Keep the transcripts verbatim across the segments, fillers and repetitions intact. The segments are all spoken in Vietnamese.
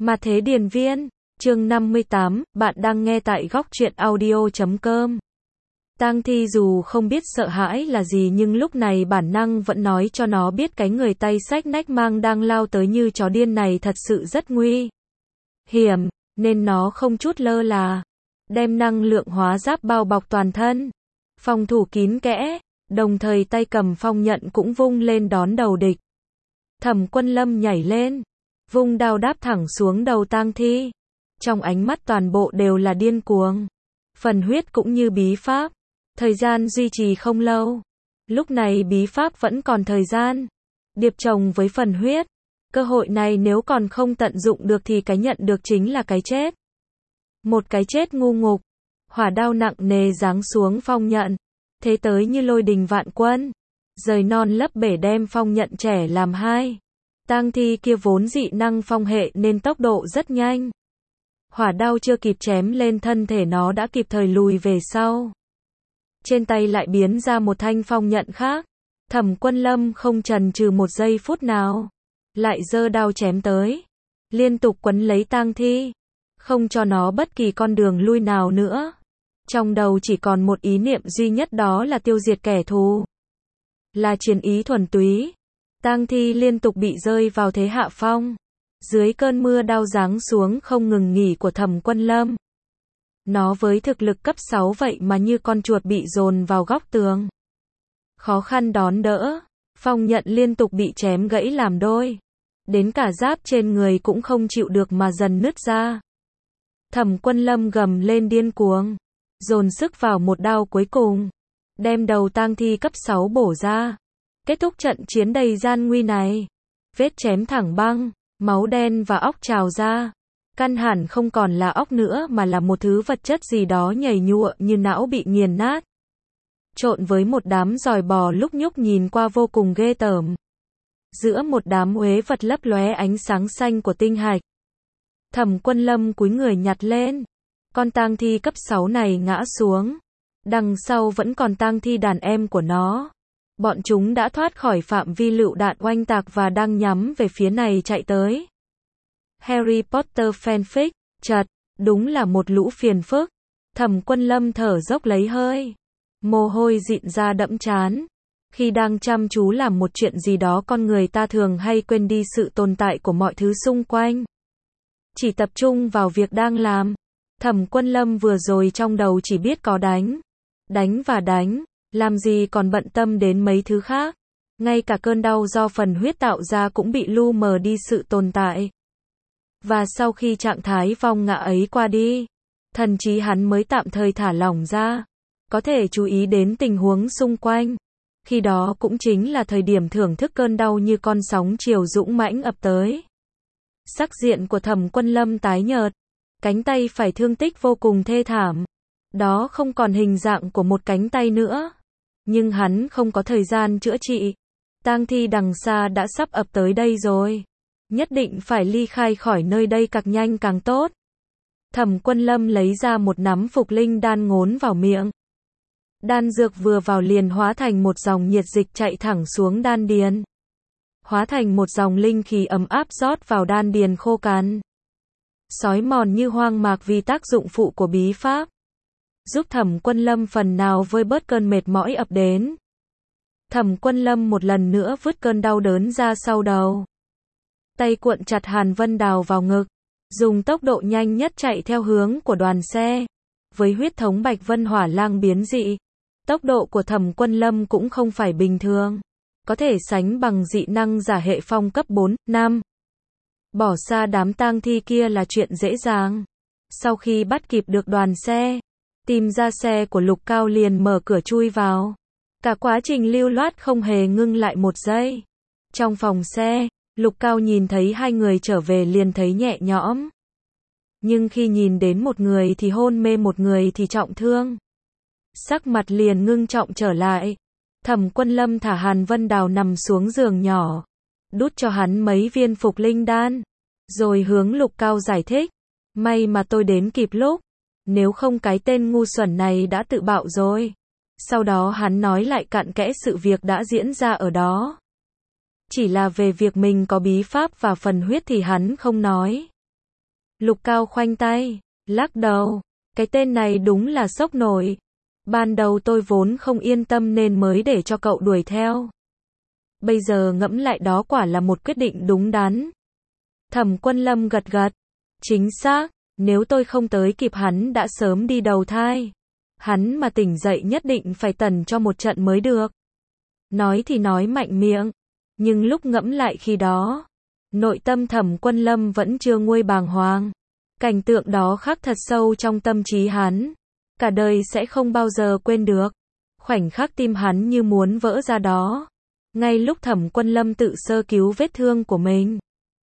Mà thế điền viên, chương năm mươi tám, bạn đang nghe tại góc truyện audio chấm com. Tang Thi dù không biết sợ hãi là gì nhưng lúc này bản năng vẫn nói cho nó biết cái người tay xách nách mang đang lao tới như chó điên này thật sự rất nguy hiểm, nên nó không chút lơ là, đem năng lượng hóa giáp bao bọc toàn thân, phòng thủ kín kẽ, đồng thời tay cầm phong nhận cũng vung lên đón đầu địch. Thẩm Quân Lâm nhảy lên, vung đao đáp thẳng xuống đầu Tang Thi. Trong ánh mắt toàn bộ đều là điên cuồng. Phần huyết cũng như bí pháp, thời gian duy trì không lâu. Lúc này bí pháp vẫn còn thời gian, điệp chồng với phần huyết. Cơ hội này nếu còn không tận dụng được thì cái nhận được chính là cái chết. Một cái chết ngu ngục. Hỏa đao nặng nề giáng xuống phong nhận, thế tới như lôi đình vạn quân, rời non lấp bể đem phong nhận trẻ làm hai. Tang Thi kia vốn dị năng phong hệ nên tốc độ rất nhanh. Hỏa đao chưa kịp chém lên thân thể nó đã kịp thời lùi về sau. Trên tay lại biến ra một thanh phong nhận khác. Thẩm Quân Lâm không chần chừ một giây phút nào, lại giơ đao chém tới, liên tục quấn lấy Tang Thi, không cho nó bất kỳ con đường lui nào nữa. Trong đầu chỉ còn một ý niệm duy nhất, đó là tiêu diệt kẻ thù. Là chiến ý thuần túy. Tang Thi liên tục bị rơi vào thế hạ phong. Dưới cơn mưa đao giáng xuống không ngừng nghỉ của Thẩm Quân Lâm. Nó với thực lực cấp sáu vậy mà như con chuột bị dồn vào góc tường. Khó khăn đón đỡ, phong nhận liên tục bị chém gãy làm đôi. Đến cả giáp trên người cũng không chịu được mà dần nứt ra. Thẩm Quân Lâm gầm lên điên cuồng, dồn sức vào một đao cuối cùng, đem đầu Tang Thi cấp sáu bổ ra. Kết thúc trận chiến đầy gian nguy này. Vết chém thẳng băng, máu đen và óc trào ra. Căn hẳn không còn là óc nữa mà là một thứ vật chất gì đó nhầy nhụa như não bị nghiền nát. Trộn với một đám giòi bò lúc nhúc nhìn qua vô cùng ghê tởm. Giữa một đám uế vật lấp lóe ánh sáng xanh của tinh hạch. Thẩm Quân Lâm cúi người nhặt lên. Con Tang Thi cấp sáu này ngã xuống. Đằng sau vẫn còn Tang Thi đàn em của nó. Bọn chúng đã thoát khỏi phạm vi lựu đạn oanh tạc và đang nhắm về phía này chạy tới. Harry Potter fanfic, chật, đúng là một lũ phiền phức. Thẩm Quân Lâm thở dốc lấy hơi. Mồ hôi dịn ra đẫm trán. Khi đang chăm chú làm một chuyện gì đó con người ta thường hay quên đi sự tồn tại của mọi thứ xung quanh. Chỉ tập trung vào việc đang làm. Thẩm Quân Lâm vừa rồi trong đầu chỉ biết có đánh. Đánh và đánh. Làm gì còn bận tâm đến mấy thứ khác. Ngay cả cơn đau do phần huyết tạo ra cũng bị lu mờ đi sự tồn tại. Và sau khi trạng thái vong ngã ấy qua đi, thần trí hắn mới tạm thời thả lỏng ra, có thể chú ý đến tình huống xung quanh. Khi đó cũng chính là thời điểm thưởng thức cơn đau như con sóng chiều dũng mãnh ập tới. Sắc diện của Thẩm Quân Lâm tái nhợt, cánh tay phải thương tích vô cùng thê thảm. Đó không còn hình dạng của một cánh tay nữa. Nhưng hắn không có thời gian chữa trị. Tang Thi đằng xa đã sắp ập tới đây rồi. Nhất định phải ly khai khỏi nơi đây càng nhanh càng tốt. Thẩm Quân Lâm lấy ra một nắm phục linh đan ngốn vào miệng. Đan dược vừa vào liền hóa thành một dòng nhiệt dịch chạy thẳng xuống đan điền. Hóa thành một dòng linh khí ấm áp rót vào đan điền khô cằn. Xói mòn như hoang mạc vì tác dụng phụ của bí pháp. Giúp Thẩm Quân Lâm phần nào vơi bớt cơn mệt mỏi ập đến. Thẩm Quân Lâm một lần nữa vứt cơn đau đớn ra sau đầu. Tay cuộn chặt Hàn Vân Đào vào ngực, dùng tốc độ nhanh nhất chạy theo hướng của đoàn xe. Với huyết thống Bạch Vân Hỏa Lang biến dị, tốc độ của Thẩm Quân Lâm cũng không phải bình thường, có thể sánh bằng dị năng giả hệ phong cấp bốn, năm. Bỏ xa đám Tang Thi kia là chuyện dễ dàng. Sau khi bắt kịp được đoàn xe, tìm ra xe của Lục Cao liền mở cửa chui vào. Cả quá trình lưu loát không hề ngưng lại một giây. Trong phòng xe, Lục Cao nhìn thấy hai người trở về liền thấy nhẹ nhõm. Nhưng khi nhìn đến một người thì hôn mê, một người thì trọng thương. Sắc mặt liền ngưng trọng trở lại. Thẩm Quân Lâm thả Hàn Vân Đào nằm xuống giường nhỏ, đút cho hắn mấy viên phục linh đan, rồi hướng Lục Cao giải thích. May mà tôi đến kịp lúc. Nếu không cái tên ngu xuẩn này đã tự bạo rồi. Sau đó hắn nói lại cặn kẽ sự việc đã diễn ra ở đó. Chỉ là về việc mình có bí pháp và phần huyết thì hắn không nói. Lục Cao khoanh tay, lắc đầu. Cái tên này đúng là sốc nổi. Ban đầu tôi vốn không yên tâm nên mới để cho cậu đuổi theo. Bây giờ ngẫm lại đó quả là một quyết định đúng đắn. Thẩm Quân Lâm gật gật. Chính xác, nếu tôi không tới kịp hắn đã sớm đi đầu thai. Hắn mà tỉnh dậy nhất định phải tẩn cho một trận mới được. Nói thì nói mạnh miệng, nhưng lúc ngẫm lại khi đó, nội tâm Thẩm Quân Lâm vẫn chưa nguôi bàng hoàng. Cảnh tượng đó khắc thật sâu trong tâm trí hắn, cả đời sẽ không bao giờ quên được. Khoảnh khắc tim hắn như muốn vỡ ra đó, ngay lúc Thẩm Quân Lâm tự sơ cứu vết thương của mình.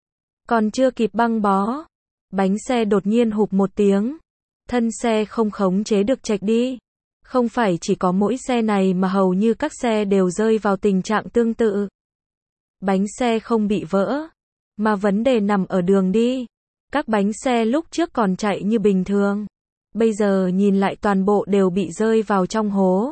Còn chưa kịp băng bó, bánh xe đột nhiên hụp một tiếng, thân xe không khống chế được chệch đi. Không phải chỉ có mỗi xe này mà hầu như các xe đều rơi vào tình trạng tương tự. Bánh xe không bị vỡ, mà vấn đề nằm ở đường đi. Các bánh xe lúc trước còn chạy như bình thường, bây giờ nhìn lại toàn bộ đều bị rơi vào trong hố.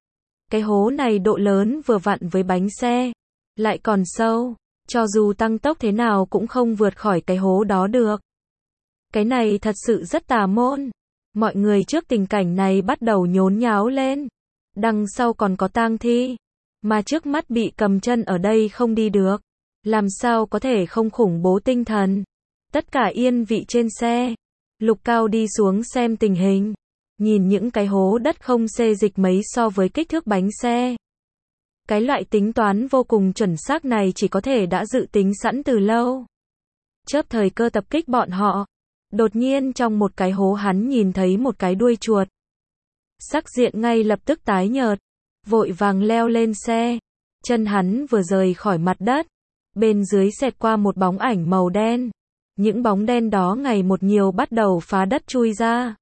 Cái hố này độ lớn vừa vặn với bánh xe, lại còn sâu, cho dù tăng tốc thế nào cũng không vượt khỏi cái hố đó được. Cái này thật sự rất tà môn. Mọi người trước tình cảnh này bắt đầu nhốn nháo lên. Đằng sau còn có tang thi, mà trước mắt bị cầm chân ở đây không đi được. Làm sao có thể không khủng bố tinh thần. Tất cả yên vị trên xe. Lục Cao đi xuống xem tình hình. Nhìn những cái hố đất không xê dịch mấy so với kích thước bánh xe. Cái loại tính toán vô cùng chuẩn xác này chỉ có thể đã dự tính sẵn từ lâu. Chớp thời cơ tập kích bọn họ. Đột nhiên trong một cái hố hắn nhìn thấy một cái đuôi chuột. Sắc diện ngay lập tức tái nhợt. Vội vàng leo lên xe. Chân hắn vừa rời khỏi mặt đất. Bên dưới xẹt qua một bóng ảnh màu đen. Những bóng đen đó ngày một nhiều bắt đầu phá đất chui ra.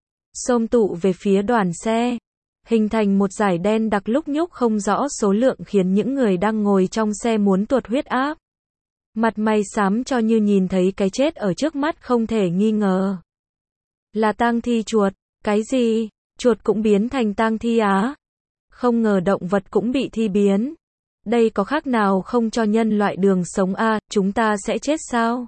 Xôm tụ về phía đoàn xe. Hình thành một dải đen đặc lúc nhúc không rõ số lượng khiến những người đang ngồi trong xe muốn tuột huyết áp. Mặt mày xám cho như nhìn thấy cái chết ở trước mắt không thể nghi ngờ. Là tang thi chuột. Cái gì? Chuột cũng biến thành tang thi á? Không ngờ động vật cũng bị thi biến. Đây có khác nào không cho nhân loại đường sống à, chúng ta sẽ chết sao?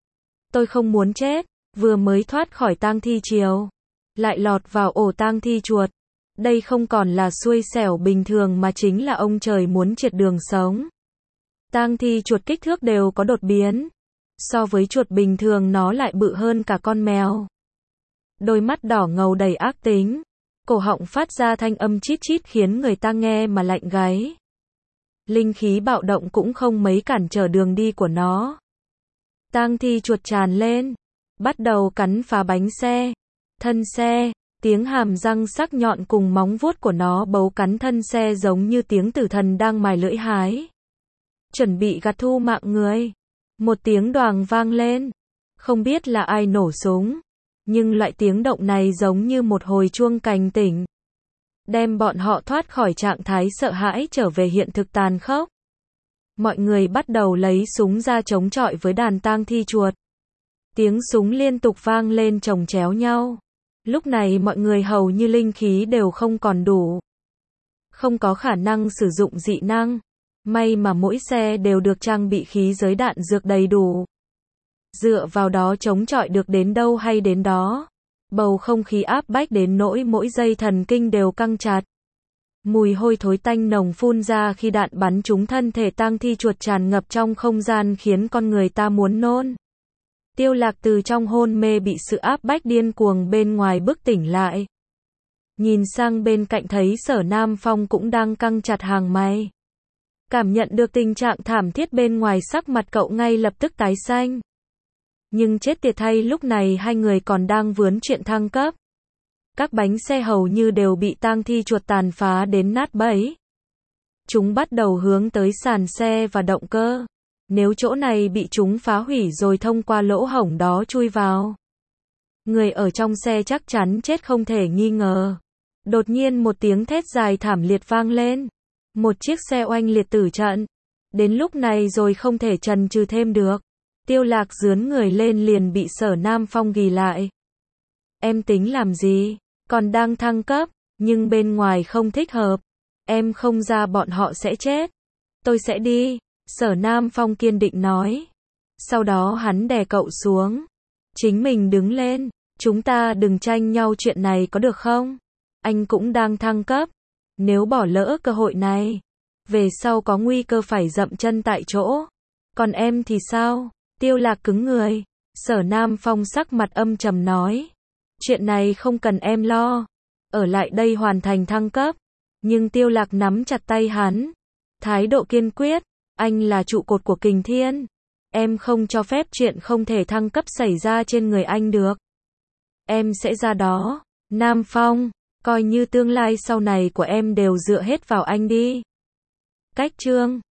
Tôi không muốn chết, vừa mới thoát khỏi tang thi triều, lại lọt vào ổ tang thi chuột. Đây không còn là xui xẻo bình thường mà chính là ông trời muốn triệt đường sống. Tang thi chuột kích thước đều có đột biến. So với chuột bình thường nó lại bự hơn cả con mèo. Đôi mắt đỏ ngầu đầy ác tính. Cổ họng phát ra thanh âm chít chít khiến người ta nghe mà lạnh gáy. Linh khí bạo động cũng không mấy cản trở đường đi của nó. Tang thi chuột tràn lên, bắt đầu cắn phá bánh xe, thân xe, tiếng hàm răng sắc nhọn cùng móng vuốt của nó bấu cắn thân xe giống như tiếng tử thần đang mài lưỡi hái. Chuẩn bị gặt thu mạng người. Một tiếng đoàng vang lên. Không biết là ai nổ súng, nhưng loại tiếng động này giống như một hồi chuông cảnh tỉnh. Đem bọn họ thoát khỏi trạng thái sợ hãi trở về hiện thực tàn khốc. Mọi người bắt đầu lấy súng ra chống chọi với đàn tang thi chuột. Tiếng súng liên tục vang lên chồng chéo nhau. Lúc này mọi người hầu như linh khí đều không còn đủ. Không có khả năng sử dụng dị năng. May mà mỗi xe đều được trang bị khí giới đạn dược đầy đủ. Dựa vào đó chống chọi được đến đâu hay đến đó. Bầu không khí áp bách đến nỗi mỗi dây thần kinh đều căng chặt. Mùi hôi thối tanh nồng phun ra khi đạn bắn trúng thân thể tang thi chuột tràn ngập trong không gian khiến con người ta muốn nôn. Tiêu Lạc từ trong hôn mê bị sự áp bách điên cuồng bên ngoài bức tỉnh lại. Nhìn sang bên cạnh thấy Sở Nam Phong cũng đang căng chặt hàng mày. Cảm nhận được tình trạng thảm thiết bên ngoài sắc mặt cậu ngay lập tức tái xanh. Nhưng chết tiệt thay lúc này hai người còn đang vướng chuyện thăng cấp. Các bánh xe hầu như đều bị tang thi chuột tàn phá đến nát bấy. Chúng bắt đầu hướng tới sàn xe và động cơ. Nếu chỗ này bị chúng phá hủy rồi thông qua lỗ hổng đó chui vào, người ở trong xe chắc chắn chết không thể nghi ngờ. Đột nhiên một tiếng thét dài thảm liệt vang lên. Một chiếc xe oanh liệt tử trận. Đến lúc này rồi không thể chần chừ thêm được. Tiêu Lạc dướn người lên liền bị Sở Nam Phong ghì lại. Em tính làm gì? Còn đang thăng cấp, nhưng bên ngoài không thích hợp. Em không ra bọn họ sẽ chết. Tôi sẽ đi. Sở Nam Phong kiên định nói. Sau đó hắn đè cậu xuống. chính mình đứng lên. Chúng ta đừng tranh nhau chuyện này có được không? Anh cũng đang thăng cấp. Nếu bỏ lỡ cơ hội này, về sau có nguy cơ phải dậm chân tại chỗ. Còn em thì sao? Tiêu Lạc cứng người. Sở Nam Phong sắc mặt âm trầm nói. Chuyện này không cần em lo. Ở lại đây hoàn thành thăng cấp. Nhưng Tiêu Lạc nắm chặt tay hắn. Thái độ kiên quyết. Anh là trụ cột của Kình Thiên. Em không cho phép chuyện không thể thăng cấp xảy ra trên người anh được. Em sẽ ra đó. Nam Phong, coi như tương lai sau này của em đều dựa hết vào anh đi. Cách chương